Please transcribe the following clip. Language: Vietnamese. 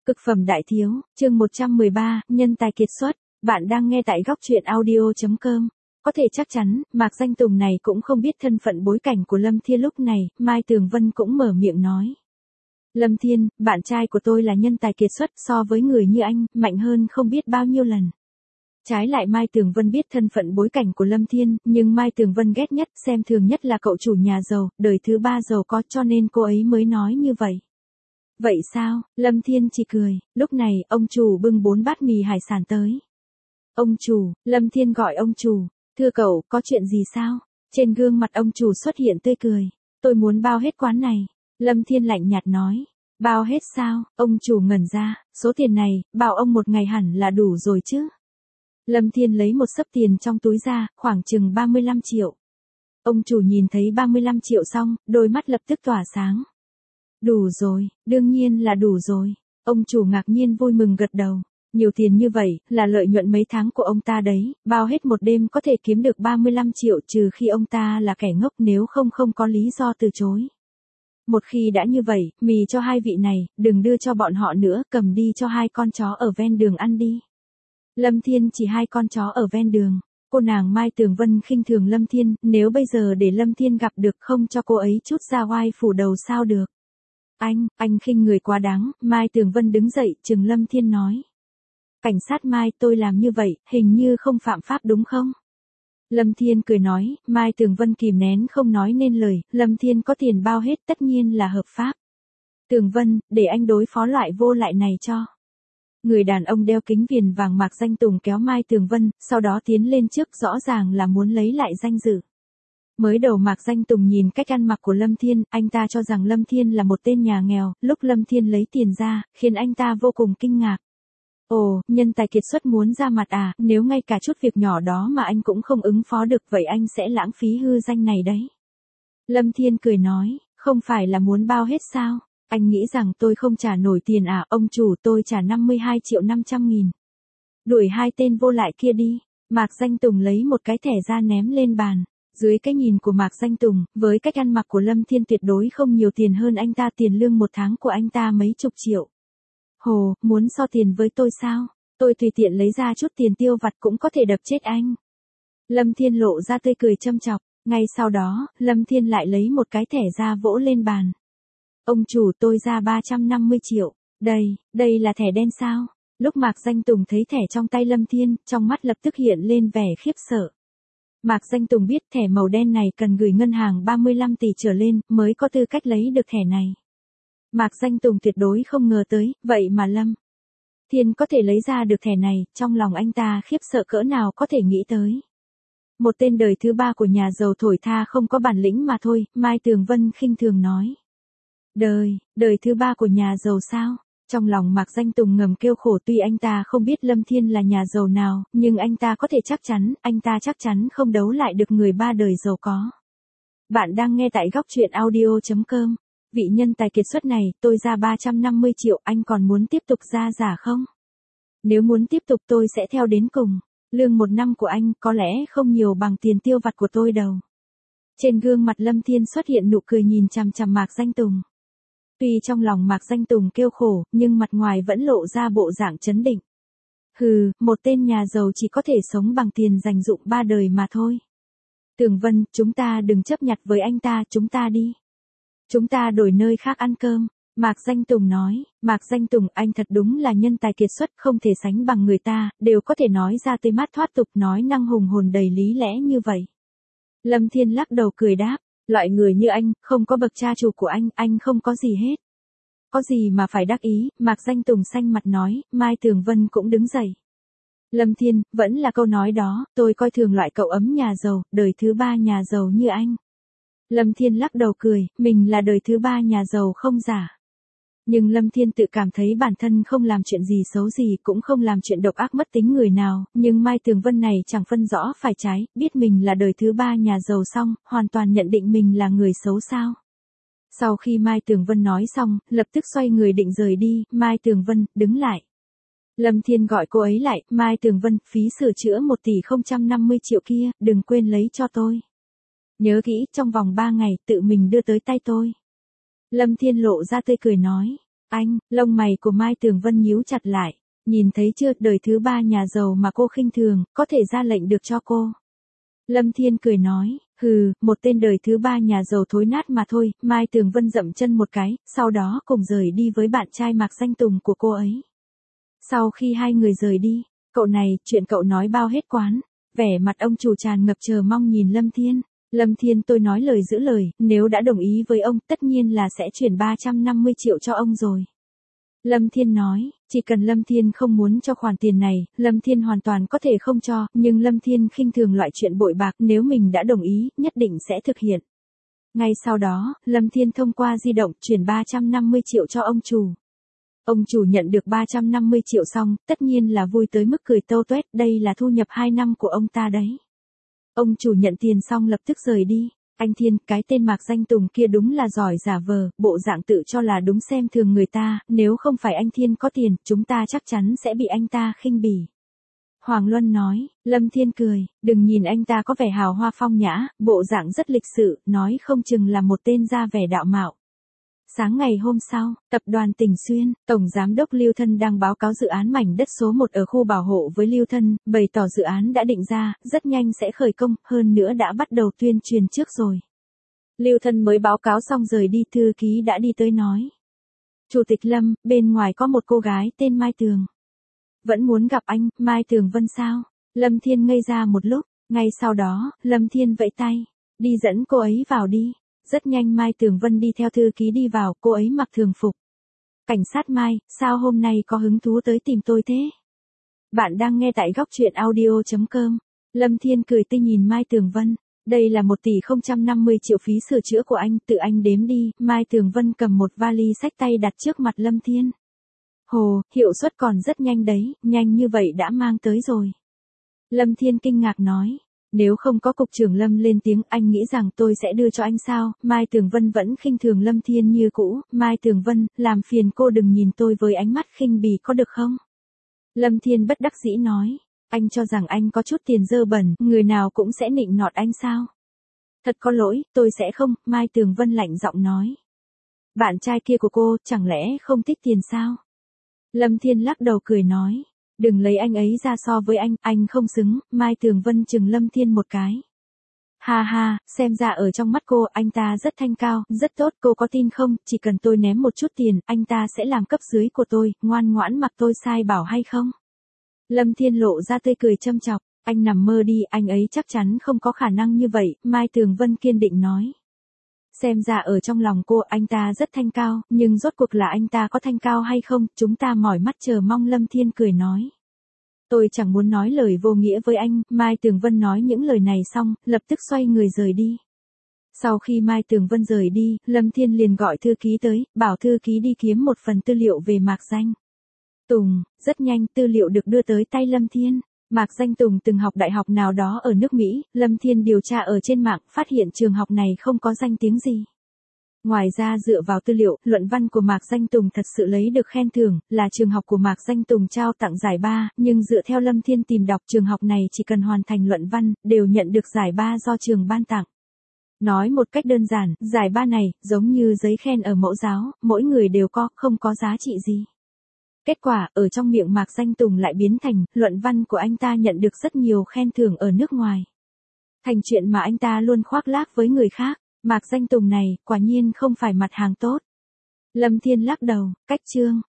Cực phẩm đại thiếu, chương 113, nhân tài kiệt xuất. Bạn đang nghe tại góc truyện audio.com. Có thể chắc chắn, Mạc Danh Tùng này cũng không biết thân phận bối cảnh của Lâm Thiên lúc này, Mai Tường Vân cũng mở miệng nói. Lâm Thiên, bạn trai của tôi là nhân tài kiệt xuất, so với người như anh, mạnh hơn không biết bao nhiêu lần. Trái lại Mai Tường Vân biết thân phận bối cảnh của Lâm Thiên, nhưng Mai Tường Vân ghét nhất, xem thường nhất là cậu chủ nhà giàu, đời thứ ba giàu có, cho nên cô ấy mới nói như vậy. Vậy sao? Lâm Thiên chỉ cười. Lúc này, ông chủ bưng 4 bát mì hải sản tới. Ông chủ, Lâm Thiên gọi ông chủ. Thưa cậu, có chuyện gì sao? Trên gương mặt ông chủ xuất hiện tươi cười. Tôi muốn bao hết quán này. Lâm Thiên lạnh nhạt nói. Bao hết sao? Ông chủ ngẩn ra. Số tiền này, bảo ông một ngày hẳn là đủ rồi chứ. Lâm Thiên lấy một xấp tiền trong túi ra, khoảng chừng 35 triệu. Ông chủ nhìn thấy 35 triệu xong, đôi mắt lập tức tỏa sáng. Đủ rồi, đương nhiên là đủ rồi. Ông chủ ngạc nhiên vui mừng gật đầu. Nhiều tiền như vậy, là lợi nhuận mấy tháng của ông ta đấy, bao hết một đêm có thể kiếm được 35 triệu trừ khi ông ta là kẻ ngốc, nếu không có lý do từ chối. Một khi đã như vậy, mì cho hai vị này, đừng đưa cho bọn họ nữa, cầm đi cho hai con chó ở ven đường ăn đi. Lâm Thiên chỉ hai con chó ở ven đường. Cô nàng Mai Tường Vân khinh thường Lâm Thiên, nếu bây giờ để Lâm Thiên gặp được không cho cô ấy chút ra oai phủ đầu sao được. Anh khinh người quá đáng. Mai Tường Vân đứng dậy trừng Lâm Thiên nói. Cảnh sát Mai, tôi làm như vậy, hình như không phạm pháp đúng không? Lâm Thiên cười nói. Mai Tường Vân kìm nén không nói nên lời, Lâm Thiên có tiền bao hết tất nhiên là hợp pháp. Tường Vân, để anh đối phó loại vô lại này cho. Người đàn ông đeo kính viền vàng Mạc Danh Tùng kéo Mai Tường Vân, sau đó tiến lên trước, rõ ràng là muốn lấy lại danh dự. Mới đầu Mạc Danh Tùng nhìn cách ăn mặc của Lâm Thiên, anh ta cho rằng Lâm Thiên là một tên nhà nghèo, lúc Lâm Thiên lấy tiền ra, khiến anh ta vô cùng kinh ngạc. Ồ, nhân tài kiệt xuất muốn ra mặt à, nếu ngay cả chút việc nhỏ đó mà anh cũng không ứng phó được vậy anh sẽ lãng phí hư danh này đấy. Lâm Thiên cười nói, không phải là muốn bao hết sao? Anh nghĩ rằng tôi không trả nổi tiền à? Ông chủ, tôi trả 52.500.000. Đuổi hai tên vô lại kia đi. Mạc Danh Tùng lấy một cái thẻ ra ném lên bàn. Dưới cái nhìn của Mạc Danh Tùng, với cách ăn mặc của Lâm Thiên tuyệt đối không nhiều tiền hơn anh ta, tiền lương một tháng của anh ta mấy chục triệu. Hồ, muốn so tiền với tôi sao? Tôi tùy tiện lấy ra chút tiền tiêu vặt cũng có thể đập chết anh. Lâm Thiên lộ ra tươi cười châm chọc. Ngay sau đó, Lâm Thiên lại lấy một cái thẻ ra vỗ lên bàn. Ông chủ, tôi ra 350 triệu. Đây là thẻ đen sao? Lúc Mạc Danh Tùng thấy thẻ trong tay Lâm Thiên, trong mắt lập tức hiện lên vẻ khiếp sợ. Mạc Danh Tùng biết thẻ màu đen này cần gửi ngân hàng 35 tỷ trở lên mới có tư cách lấy được thẻ này. Mạc Danh Tùng tuyệt đối không ngờ tới, vậy mà Lâm Thiên có thể lấy ra được thẻ này, trong lòng anh ta khiếp sợ cỡ nào có thể nghĩ tới. Một tên đời thứ ba của nhà giàu thổi tha không có bản lĩnh mà thôi, Mai Tường Vân khinh thường nói. Đời thứ ba của nhà giàu sao? Trong lòng Mạc Danh Tùng ngầm kêu khổ, tuy anh ta không biết Lâm Thiên là nhà giàu nào, nhưng anh ta có thể chắc chắn, anh ta chắc chắn không đấu lại được người ba đời giàu có. Bạn đang nghe tại góc truyện audio.com. Vị nhân tài kiệt xuất này, tôi ra 350 triệu, anh còn muốn tiếp tục ra giả không? Nếu muốn tiếp tục tôi sẽ theo đến cùng. Lương một năm của anh có lẽ không nhiều bằng tiền tiêu vặt của tôi đâu. Trên gương mặt Lâm Thiên xuất hiện nụ cười nhìn chằm chằm Mạc Danh Tùng. Tuy trong lòng Mạc Danh Tùng kêu khổ, nhưng mặt ngoài vẫn lộ ra bộ dạng trấn định. Hừ, một tên nhà giàu chỉ có thể sống bằng tiền dành dụm ba đời mà thôi. Tường Vân, chúng ta đừng chấp nhặt với anh ta, chúng ta đi. Chúng ta đổi nơi khác ăn cơm. Mạc Danh Tùng nói. Mạc Danh Tùng, anh thật đúng là nhân tài kiệt xuất, không thể sánh bằng người ta, đều có thể nói ra tươi mát thoát tục, nói năng hùng hồn đầy lý lẽ như vậy. Lâm Thiên lắc đầu cười đáp. Loại người như anh, không có bậc cha chủ của anh không có gì hết. Có gì mà phải đắc ý? Mạc Danh Tùng xanh mặt nói. Mai Tường Vân cũng đứng dậy. Lâm Thiên, vẫn là câu nói đó, tôi coi thường loại cậu ấm nhà giàu, đời thứ ba nhà giàu như anh. Lâm Thiên lắc đầu cười, mình là đời thứ ba nhà giàu không giả. Nhưng Lâm Thiên tự cảm thấy bản thân không làm chuyện gì xấu gì, cũng không làm chuyện độc ác mất tính người nào, nhưng Mai Tường Vân này chẳng phân rõ phải trái, biết mình là đời thứ ba nhà giàu xong, hoàn toàn nhận định mình là người xấu sao. Sau khi Mai Tường Vân nói xong, lập tức xoay người định rời đi. Mai Tường Vân, đứng lại. Lâm Thiên gọi cô ấy lại. Mai Tường Vân, phí sửa chữa 1 tỷ 050 triệu kia, đừng quên lấy cho tôi. Nhớ kỹ, trong vòng 3 ngày, tự mình đưa tới tay tôi. Lâm Thiên lộ ra tươi cười nói. Anh, lông mày của Mai Tường Vân nhíu chặt lại. Nhìn thấy chưa, đời thứ 3 nhà giàu mà cô khinh thường, có thể ra lệnh được cho cô. Lâm Thiên cười nói, hừ, một tên đời thứ 3 nhà giàu thối nát mà thôi. Mai Tường Vân dậm chân một cái, sau đó cùng rời đi với bạn trai Mạc Danh Tùng của cô ấy. Sau khi hai người rời đi, cậu này, chuyện cậu nói bao hết quán. Vẻ mặt ông chủ tràn ngập chờ mong nhìn Lâm Thiên. Lâm Thiên, tôi nói lời giữ lời, nếu đã đồng ý với ông, tất nhiên là sẽ chuyển 350 triệu cho ông rồi. Lâm Thiên nói, chỉ cần Lâm Thiên không muốn cho khoản tiền này, Lâm Thiên hoàn toàn có thể không cho, nhưng Lâm Thiên khinh thường loại chuyện bội bạc, nếu mình đã đồng ý, nhất định sẽ thực hiện. Ngay sau đó, Lâm Thiên thông qua di động chuyển 350 triệu cho ông chủ. Ông chủ nhận được 350 triệu xong, tất nhiên là vui tới mức cười tâu tuét, đây là thu nhập 2 năm của ông ta đấy. Ông chủ nhận tiền xong lập tức rời đi. Anh Thiên, cái tên Mạc Danh Tùng kia đúng là giỏi giả vờ, bộ dạng tự cho là đúng xem thường người ta, nếu không phải anh Thiên có tiền, chúng ta chắc chắn sẽ bị anh ta khinh bỉ. Hoàng Luân nói, Lâm Thiên cười, đừng nhìn anh ta có vẻ hào hoa phong nhã, bộ dạng rất lịch sự, nói không chừng là một tên ra vẻ đạo mạo. Sáng ngày hôm sau, tập đoàn Tỉnh Xuyên, Tổng Giám đốc Lưu Thân đang báo cáo dự án mảnh đất số 1 ở khu bảo hộ với Lưu Thân, bày tỏ dự án đã định ra, rất nhanh sẽ khởi công, hơn nữa đã bắt đầu tuyên truyền trước rồi. Lưu Thân mới báo cáo xong rời đi, thư ký đã đi tới nói. Chủ tịch Lâm, bên ngoài có một cô gái tên Mai Tường. Vẫn muốn gặp anh, Mai Tường Vân sao? Lâm Thiên ngây ra một lúc, ngay sau đó, Lâm Thiên vẫy tay, đi dẫn cô ấy vào đi. Rất nhanh Mai Tường Vân đi theo thư ký đi vào, cô ấy mặc thường phục. Cảnh sát Mai, sao hôm nay có hứng thú tới tìm tôi thế? Bạn đang nghe tại góc truyện audio.com. Lâm Thiên cười tươi nhìn Mai Tường Vân. Đây là 1 tỷ 050 triệu phí sửa chữa của anh, tự anh đếm đi. Mai Tường Vân cầm một vali xách tay đặt trước mặt Lâm Thiên. Hồ, hiệu suất còn rất nhanh đấy, nhanh như vậy đã mang tới rồi. Lâm Thiên kinh ngạc nói. Nếu không có cục trưởng Lâm lên tiếng, anh nghĩ rằng tôi sẽ đưa cho anh sao? Mai Tường Vân vẫn khinh thường Lâm Thiên như cũ. Mai Tường Vân, làm phiền cô đừng nhìn tôi với ánh mắt khinh bỉ có được không? Lâm Thiên bất đắc dĩ nói. Anh cho rằng anh có chút tiền dơ bẩn, người nào cũng sẽ nịnh nọt anh sao? Thật có lỗi, tôi sẽ không, Mai Tường Vân lạnh giọng nói. Bạn trai kia của cô, chẳng lẽ không thích tiền sao? Lâm Thiên lắc đầu cười nói. Đừng lấy anh ấy ra so với anh không xứng. Mai Tường Vân chừng Lâm Thiên một cái. Ha ha, xem ra ở trong mắt cô, anh ta rất thanh cao, rất tốt, cô có tin không? Chỉ cần tôi ném một chút tiền, anh ta sẽ làm cấp dưới của tôi, ngoan ngoãn mặc tôi sai bảo hay không? Lâm Thiên lộ ra tươi cười châm chọc, anh nằm mơ đi, anh ấy chắc chắn không có khả năng như vậy, Mai Tường Vân kiên định nói. Xem ra ở trong lòng cô, anh ta rất thanh cao, nhưng rốt cuộc là anh ta có thanh cao hay không, chúng ta mỏi mắt chờ mong. Lâm Thiên cười nói. Tôi chẳng muốn nói lời vô nghĩa với anh. Mai Tường Vân nói những lời này xong, lập tức xoay người rời đi. Sau khi Mai Tường Vân rời đi, Lâm Thiên liền gọi thư ký tới, bảo thư ký đi kiếm một phần tư liệu về Mạc Danh Tùng. Rất nhanh, tư liệu được đưa tới tay Lâm Thiên. Mạc Danh Tùng từng học đại học nào đó ở nước Mỹ, Lâm Thiên điều tra ở trên mạng, phát hiện trường học này không có danh tiếng gì. Ngoài ra dựa vào tư liệu, luận văn của Mạc Danh Tùng thật sự lấy được khen thưởng, là trường học của Mạc Danh Tùng trao tặng giải ba, nhưng dựa theo Lâm Thiên tìm đọc trường học này chỉ cần hoàn thành luận văn, đều nhận được giải ba do trường ban tặng. Nói một cách đơn giản, giải ba này, giống như giấy khen ở mẫu giáo, mỗi người đều có, không có giá trị gì. Kết quả, ở trong miệng Mạc Danh Tùng lại biến thành, luận văn của anh ta nhận được rất nhiều khen thưởng ở nước ngoài. Thành chuyện mà anh ta luôn khoác lác với người khác, Mạc Danh Tùng này, quả nhiên không phải mặt hàng tốt. Lâm Thiên lắc đầu, cách chương.